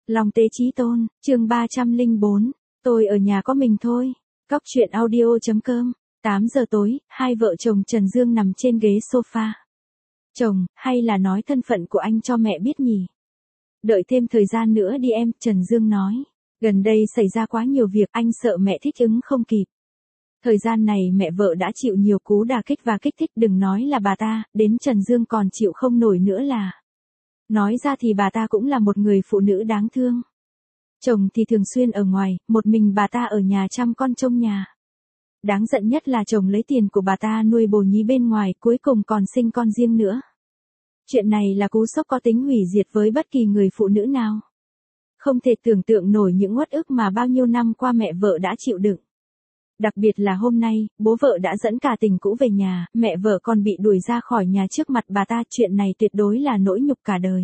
Long Tế Chí Tôn, chương 304, tôi ở nhà có mình thôi. Cóc truyện audio.com, 8 giờ tối, hai vợ chồng Trần Dương nằm trên ghế sofa. Chồng, hay là nói thân phận của anh cho mẹ biết nhỉ? Đợi thêm thời gian nữa đi em, Trần Dương nói. Gần đây xảy ra quá nhiều việc, anh sợ mẹ thích ứng không kịp. Thời gian này mẹ vợ đã chịu nhiều cú đả kích và kích thích, đừng nói là bà ta, đến Trần Dương còn chịu không nổi nữa là. Nói ra thì bà ta cũng là một người phụ nữ đáng thương. Chồng thì thường xuyên ở ngoài, một mình bà ta ở nhà chăm con trông nhà. Đáng giận nhất là chồng lấy tiền của bà ta nuôi bồ nhí bên ngoài, cuối cùng còn sinh con riêng nữa. Chuyện này là cú sốc có tính hủy diệt với bất kỳ người phụ nữ nào. Không thể tưởng tượng nổi những uất ức mà bao nhiêu năm qua mẹ vợ đã chịu đựng. Đặc biệt là hôm nay, bố vợ đã dẫn cả tình cũ về nhà, mẹ vợ còn bị đuổi ra khỏi nhà trước mặt bà ta, chuyện này tuyệt đối là nỗi nhục cả đời.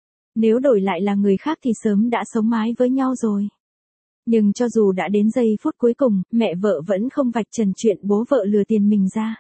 Nếu đổi lại là người khác thì sớm đã sống mái với nhau rồi. Nhưng cho dù đã đến giây phút cuối cùng, mẹ vợ vẫn không vạch trần chuyện bố vợ lừa tiền mình ra.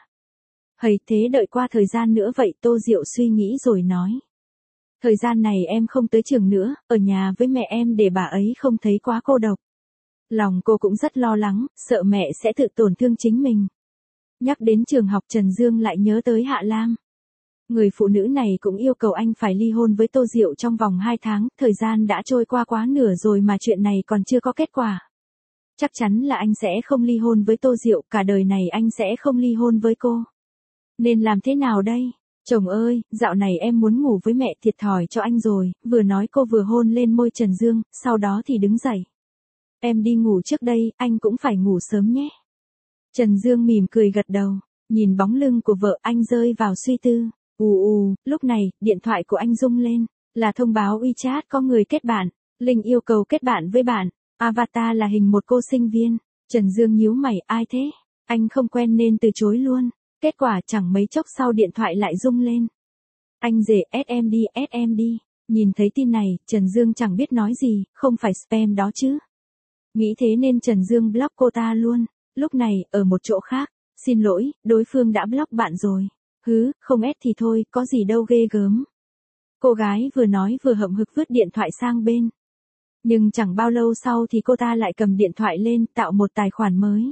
Hầy thế đợi qua thời gian nữa vậy, Tô Diệu suy nghĩ rồi nói. Thời gian này em không tới trường nữa, ở nhà với mẹ em để bà ấy không thấy quá cô độc. Lòng cô cũng rất lo lắng, sợ mẹ sẽ tự tổn thương chính mình. Nhắc đến trường học, Trần Dương lại nhớ tới Hạ Lam. Người phụ nữ này cũng yêu cầu anh phải ly hôn với Tô Diệu trong vòng 2 tháng, thời gian đã trôi qua quá nửa rồi mà chuyện này còn chưa có kết quả. Chắc chắn là anh sẽ không ly hôn với Tô Diệu, cả đời này anh sẽ không ly hôn với cô. Nên làm thế nào đây? Chồng ơi, dạo này em muốn ngủ với mẹ, thiệt thòi cho anh rồi, vừa nói cô vừa hôn lên môi Trần Dương, sau đó thì đứng dậy. Em đi ngủ trước đây, anh cũng phải ngủ sớm nhé. Trần Dương mỉm cười gật đầu, nhìn bóng lưng của vợ anh rơi vào suy tư. Lúc này, điện thoại của anh rung lên, là thông báo WeChat có người kết bạn, Linh yêu cầu kết bạn với bạn, avatar là hình một cô sinh viên. Trần Dương nhíu mày, ai thế? Anh không quen nên từ chối luôn. Kết quả chẳng mấy chốc sau điện thoại lại rung lên. Anh rể, SM đi. Nhìn thấy tin này, Trần Dương chẳng biết nói gì, không phải spam đó chứ. Nghĩ thế nên Trần Dương block cô ta luôn. Lúc này, ở một chỗ khác, xin lỗi, đối phương đã block bạn rồi. Không ép thì thôi, có gì đâu ghê gớm. Cô gái vừa nói vừa hậm hực vứt điện thoại sang bên. Nhưng chẳng bao lâu sau thì cô ta lại cầm điện thoại lên, tạo một tài khoản mới.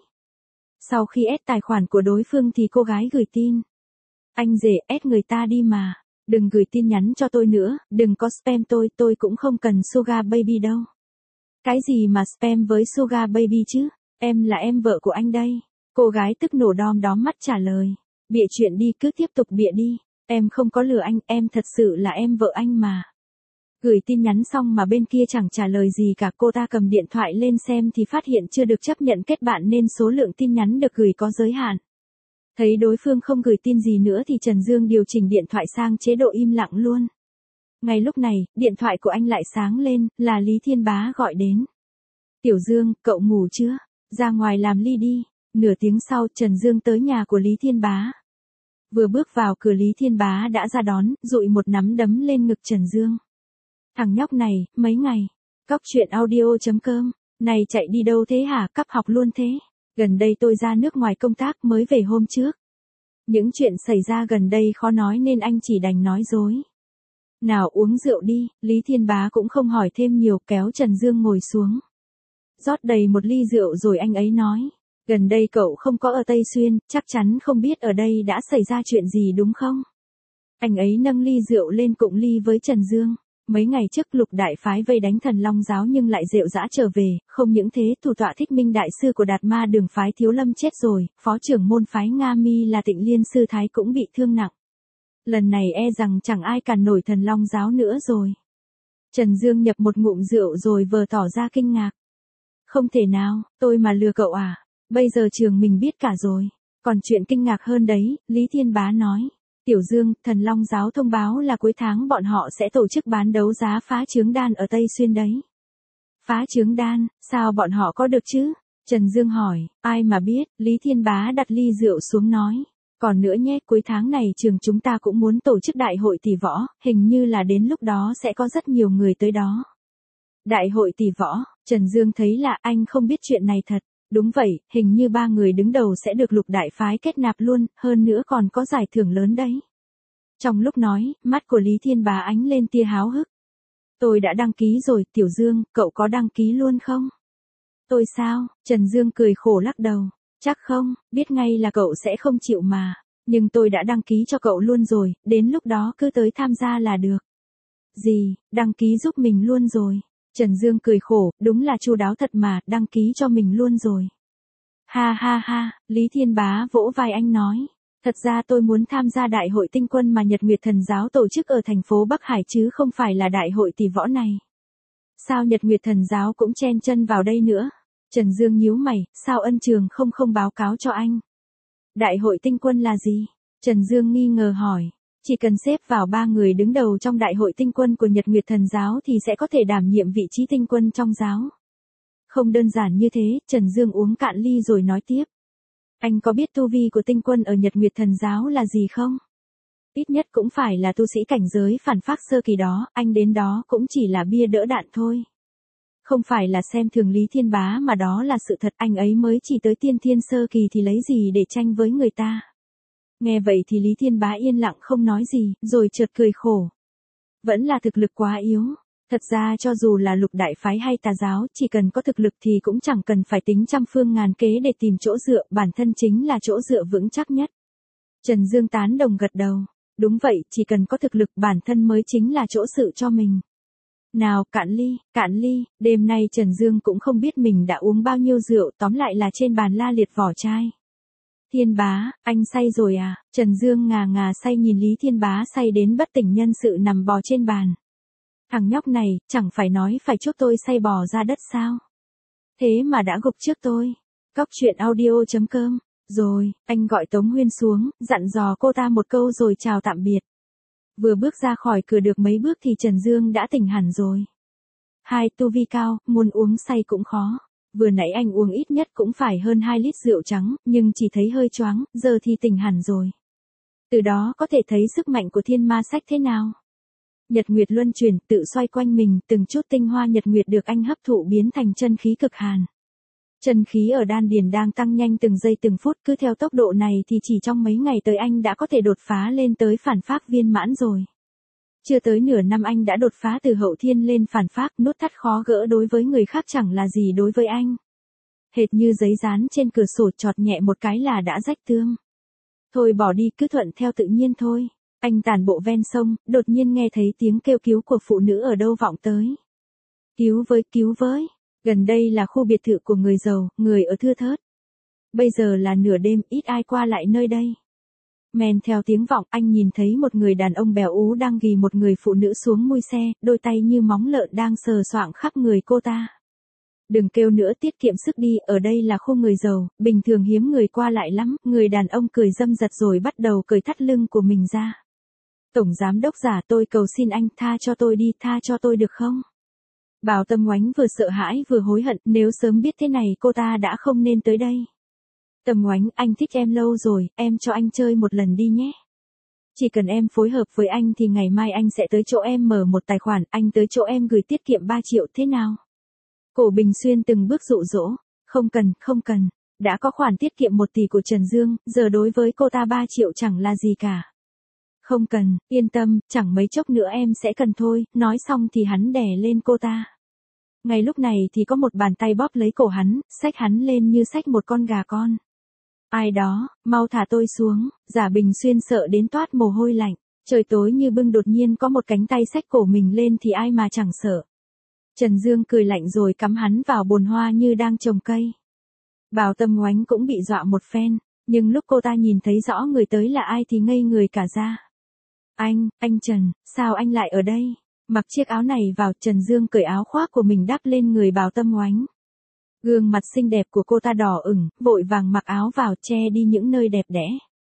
Sau khi ép tài khoản của đối phương thì cô gái gửi tin. Anh rể, ép người ta đi mà. Đừng gửi tin nhắn cho tôi nữa, đừng có spam tôi cũng không cần Sugar Baby đâu. Cái gì mà spam với Sugar Baby chứ? Em là em vợ của anh đây. Cô gái tức nổ đom đóm mắt trả lời. Bịa chuyện đi, cứ tiếp tục bịa đi. Em không có lừa anh, em thật sự là em vợ anh mà. Gửi tin nhắn xong mà bên kia chẳng trả lời gì cả, cô ta cầm điện thoại lên xem thì phát hiện chưa được chấp nhận kết bạn nên số lượng tin nhắn được gửi có giới hạn. Thấy đối phương không gửi tin gì nữa thì Trần Dương điều chỉnh điện thoại sang chế độ im lặng luôn. Ngay lúc này, điện thoại của anh lại sáng lên, là Lý Thiên Bá gọi đến. Tiểu Dương, cậu ngủ chưa? Ra ngoài làm ly đi. Nửa tiếng sau, Trần Dương tới nhà của Lý Thiên Bá. Vừa bước vào cửa, Lý Thiên Bá đã ra đón, dụi một nắm đấm lên ngực Trần Dương. Thằng nhóc này, mấy ngày. Cóc truyện audio.com, này chạy đi đâu thế hả, cắp học luôn thế. Gần đây tôi ra nước ngoài công tác mới về hôm trước. Những chuyện xảy ra gần đây khó nói nên anh chỉ đành nói dối. Nào uống rượu đi, Lý Thiên Bá cũng không hỏi thêm nhiều, kéo Trần Dương ngồi xuống. Rót đầy một ly rượu rồi anh ấy nói. Gần đây cậu không có ở Tây Xuyên, chắc chắn không biết ở đây đã xảy ra chuyện gì đúng không? Anh ấy nâng ly rượu lên cụng ly với Trần Dương. Mấy ngày trước Lục đại phái vây đánh Thần Long giáo nhưng lại rệu rã trở về, không những thế thủ tọa Thích Minh đại sư của Đạt Ma Đường phái Thiếu Lâm chết rồi, phó trưởng môn phái Nga Mi là Tịnh Liên sư thái cũng bị thương nặng. Lần này e rằng chẳng ai cản nổi Thần Long giáo nữa rồi. Trần Dương nhập một ngụm rượu rồi vờ tỏ ra kinh ngạc. Không thể nào, tôi mà lừa cậu à? Bây giờ trường mình biết cả rồi. Còn chuyện kinh ngạc hơn đấy, Lý Thiên Bá nói. Tiểu Dương, Thần Long giáo thông báo là cuối tháng bọn họ sẽ tổ chức bán đấu giá phá chướng đan ở Tây Xuyên đấy. Phá chướng đan, sao bọn họ có được chứ? Trần Dương hỏi, ai mà biết, Lý Thiên Bá đặt ly rượu xuống nói. Còn nữa nhé, cuối tháng này trường chúng ta cũng muốn tổ chức đại hội tỷ võ, hình như là đến lúc đó sẽ có rất nhiều người tới đó. Đại hội tỷ võ, Trần Dương thấy là anh không biết chuyện này thật. Đúng vậy, hình như 3 người đứng đầu sẽ được Lục đại phái kết nạp luôn, hơn nữa còn có giải thưởng lớn đấy. Trong lúc nói, mắt của Lý Thiên Bá ánh lên tia háo hức. Tôi đã đăng ký rồi, Tiểu Dương, cậu có đăng ký luôn không? Tôi sao? Trần Dương cười khổ lắc đầu. Chắc không, biết ngay là cậu sẽ không chịu mà. Nhưng tôi đã đăng ký cho cậu luôn rồi, đến lúc đó cứ tới tham gia là được. Gì, đăng ký giúp mình luôn rồi. Trần Dương cười khổ, đúng là chu đáo thật mà, đăng ký cho mình luôn rồi. Ha ha ha, Lý Thiên Bá vỗ vai anh nói. Thật ra tôi muốn tham gia đại hội tinh quân mà Nhật Nguyệt Thần Giáo tổ chức ở thành phố Bắc Hải chứ không phải là đại hội tỷ võ này. Sao Nhật Nguyệt Thần Giáo cũng chen chân vào đây nữa? Trần Dương nhíu mày, sao Ân Trường không báo cáo cho anh? Đại hội tinh quân là gì? Trần Dương nghi ngờ hỏi. Chỉ cần xếp vào 3 người đứng đầu trong đại hội tinh quân của Nhật Nguyệt Thần Giáo thì sẽ có thể đảm nhiệm vị trí tinh quân trong giáo. Không đơn giản như thế, Trần Dương uống cạn ly rồi nói tiếp. Anh có biết tu vi của tinh quân ở Nhật Nguyệt Thần Giáo là gì không? Ít nhất cũng phải là tu sĩ cảnh giới phản phác sơ kỳ đó, anh đến đó cũng chỉ là bia đỡ đạn thôi. Không phải là xem thường Lý Thiên Bá mà đó là sự thật, anh ấy mới chỉ tới tiên thiên sơ kỳ thì lấy gì để tranh với người ta. Nghe vậy thì Lý Thiên Bá yên lặng không nói gì, rồi chợt cười khổ. Vẫn là thực lực quá yếu. Thật ra cho dù là lục đại phái hay tà giáo, chỉ cần có thực lực thì cũng chẳng cần phải tính trăm phương ngàn kế để tìm chỗ dựa, bản thân chính là chỗ dựa vững chắc nhất. Trần Dương tán đồng gật đầu. Đúng vậy, chỉ cần có thực lực bản thân mới chính là chỗ dựa cho mình. Nào, cạn ly, đêm nay Trần Dương cũng không biết mình đã uống bao nhiêu rượu, tóm lại là trên bàn la liệt vỏ chai. Thiên Bá, anh say rồi à? Trần Dương ngà say nhìn Lý Thiên Bá say đến bất tỉnh nhân sự nằm bò trên bàn. Thằng nhóc này, chẳng phải nói phải chốt tôi say bò ra đất sao? Thế mà đã gục trước tôi. Cóc truyện audio.com. Rồi, anh gọi Tống Huyên xuống, dặn dò cô ta một câu rồi chào tạm biệt. Vừa bước ra khỏi cửa được mấy bước thì Trần Dương đã tỉnh hẳn rồi. Hai tu vi cao, muốn uống say cũng khó. Vừa nãy anh uống ít nhất cũng phải hơn 2 lít rượu trắng, nhưng chỉ thấy hơi choáng, giờ thì tỉnh hẳn rồi. Từ đó có thể thấy sức mạnh của thiên ma sách thế nào. Nhật Nguyệt luân chuyển, tự xoay quanh mình, từng chút tinh hoa Nhật Nguyệt được anh hấp thụ biến thành chân khí cực hàn. Chân khí ở đan điền đang tăng nhanh từng giây từng phút, cứ theo tốc độ này thì chỉ trong mấy ngày tới anh đã có thể đột phá lên tới phản phác viên mãn rồi. Chưa tới nửa năm anh đã đột phá từ hậu thiên lên phản phác, nút thắt khó gỡ đối với người khác chẳng là gì đối với anh. Hệt như giấy dán trên cửa sổ chọt nhẹ một cái là đã rách tươm. Thôi bỏ đi, cứ thuận theo tự nhiên thôi. Anh tản bộ ven sông, đột nhiên nghe thấy tiếng kêu cứu của phụ nữ ở đâu vọng tới. Cứu với. Gần đây là khu biệt thự của người giàu, người ở thưa thớt. Bây giờ là nửa đêm, ít ai qua lại nơi đây. Men theo tiếng vọng, anh nhìn thấy một người đàn ông béo ú đang ghì một người phụ nữ xuống mui xe, đôi tay như móng lợn đang sờ soạng khắp người cô ta. Đừng kêu nữa, tiết kiệm sức đi, ở đây là khu người giàu, bình thường hiếm người qua lại lắm. Người đàn ông cười dâm dật rồi bắt đầu cởi thắt lưng của mình ra. Tổng giám đốc giả, tôi cầu xin anh tha cho tôi đi, tha cho tôi được không? Bảo Tâm Oánh vừa sợ hãi vừa hối hận, nếu sớm biết thế này cô ta đã không nên tới đây. Tâm Oánh, anh thích em lâu rồi, em cho anh chơi một lần đi nhé. Chỉ cần em phối hợp với anh thì ngày mai anh sẽ tới chỗ em mở một tài khoản, anh tới chỗ em gửi tiết kiệm 3 triệu thế nào? Cổ Bình Xuyên từng bước dụ dỗ, không cần, đã có khoản tiết kiệm 1 tỷ của Trần Dương, giờ đối với cô ta 3 triệu chẳng là gì cả. Không cần, yên tâm, chẳng mấy chốc nữa em sẽ cần thôi, nói xong thì hắn đè lên cô ta. Ngay lúc này thì có một bàn tay bóp lấy cổ hắn, xách hắn lên như xách một con gà con. Ai đó, mau thả tôi xuống, Giả Bình Xuyên sợ đến toát mồ hôi lạnh, trời tối như bưng đột nhiên có một cánh tay xách cổ mình lên thì ai mà chẳng sợ. Trần Dương cười lạnh rồi cắm hắn vào bồn hoa như đang trồng cây. Bảo Tâm Oánh cũng bị dọa một phen, nhưng lúc cô ta nhìn thấy rõ người tới là ai thì ngây người cả ra. Anh Trần, sao anh lại ở đây? Mặc chiếc áo này vào, Trần Dương cởi áo khoác của mình đắp lên người Bảo Tâm Oánh. Gương mặt xinh đẹp của cô ta đỏ ửng, vội vàng mặc áo vào che đi những nơi đẹp đẽ.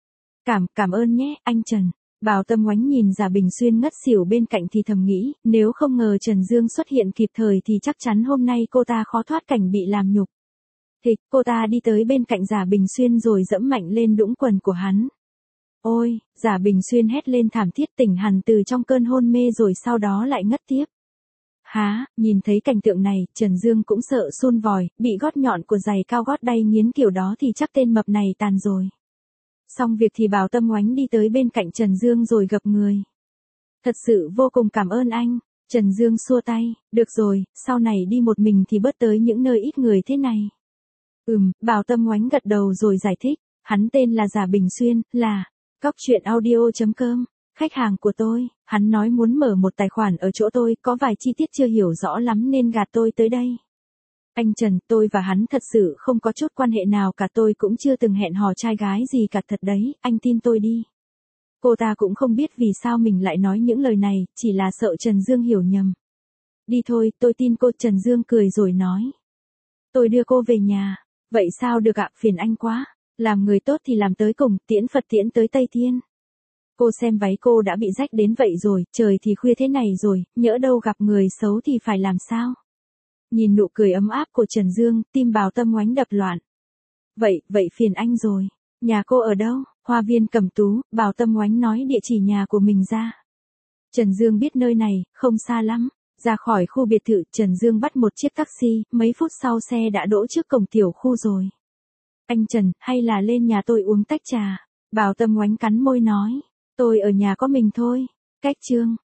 Cảm ơn nhé, anh Trần. Bảo Tâm Oánh nhìn Giả Bình Xuyên ngất xỉu bên cạnh thì thầm nghĩ, nếu không ngờ Trần Dương xuất hiện kịp thời thì chắc chắn hôm nay cô ta khó thoát cảnh bị làm nhục. Thịch, cô ta đi tới bên cạnh Giả Bình Xuyên rồi dẫm mạnh lên đũng quần của hắn. Ôi, Giả Bình Xuyên hét lên thảm thiết tỉnh hẳn từ trong cơn hôn mê rồi sau đó lại ngất tiếp. Há, nhìn thấy cảnh tượng này, Trần Dương cũng sợ sun vòi, bị gót nhọn của giày cao gót đay nghiến kiểu đó thì chắc tên mập này tàn rồi. Xong việc thì Bảo Tâm Oánh đi tới bên cạnh Trần Dương rồi gập người. Thật sự vô cùng cảm ơn anh. Trần Dương xua tay, được rồi, sau này đi một mình thì bớt tới những nơi ít người thế này. Bảo Tâm Oánh gật đầu rồi giải thích, hắn tên là Giả Bình Xuyên, là Cóc Truyện Audio.com, khách hàng của tôi, hắn nói muốn mở một tài khoản ở chỗ tôi, có vài chi tiết chưa hiểu rõ lắm nên gạt tôi tới đây. Anh Trần, tôi và hắn thật sự không có chút quan hệ nào cả, tôi cũng chưa từng hẹn hò trai gái gì cả, thật đấy, anh tin tôi đi. Cô ta cũng không biết vì sao mình lại nói những lời này, chỉ là sợ Trần Dương hiểu nhầm. Đi thôi, tôi tin cô. Trần Dương cười rồi nói. Tôi đưa cô về nhà. Vậy sao được ạ, phiền anh quá. Làm người tốt thì làm tới cùng, tiễn Phật tiễn tới Tây Thiên. Cô xem váy cô đã bị rách đến vậy rồi, trời thì khuya thế này rồi, nhỡ đâu gặp người xấu thì phải làm sao? Nhìn nụ cười ấm áp của Trần Dương, tim Bảo Tâm Oánh đập loạn. Vậy phiền anh rồi. Nhà cô ở đâu? Hoa viên Cẩm Tú. Bảo Tâm Oánh nói địa chỉ nhà của mình ra. Trần Dương biết nơi này, không xa lắm. Ra khỏi khu biệt thự, Trần Dương bắt một chiếc taxi, mấy phút sau xe đã đỗ trước cổng tiểu khu rồi. Anh Trần, hay là lên nhà tôi uống tách trà? Bảo Tâm Oánh cắn môi nói. Tôi ở nhà có mình thôi. Cách chương.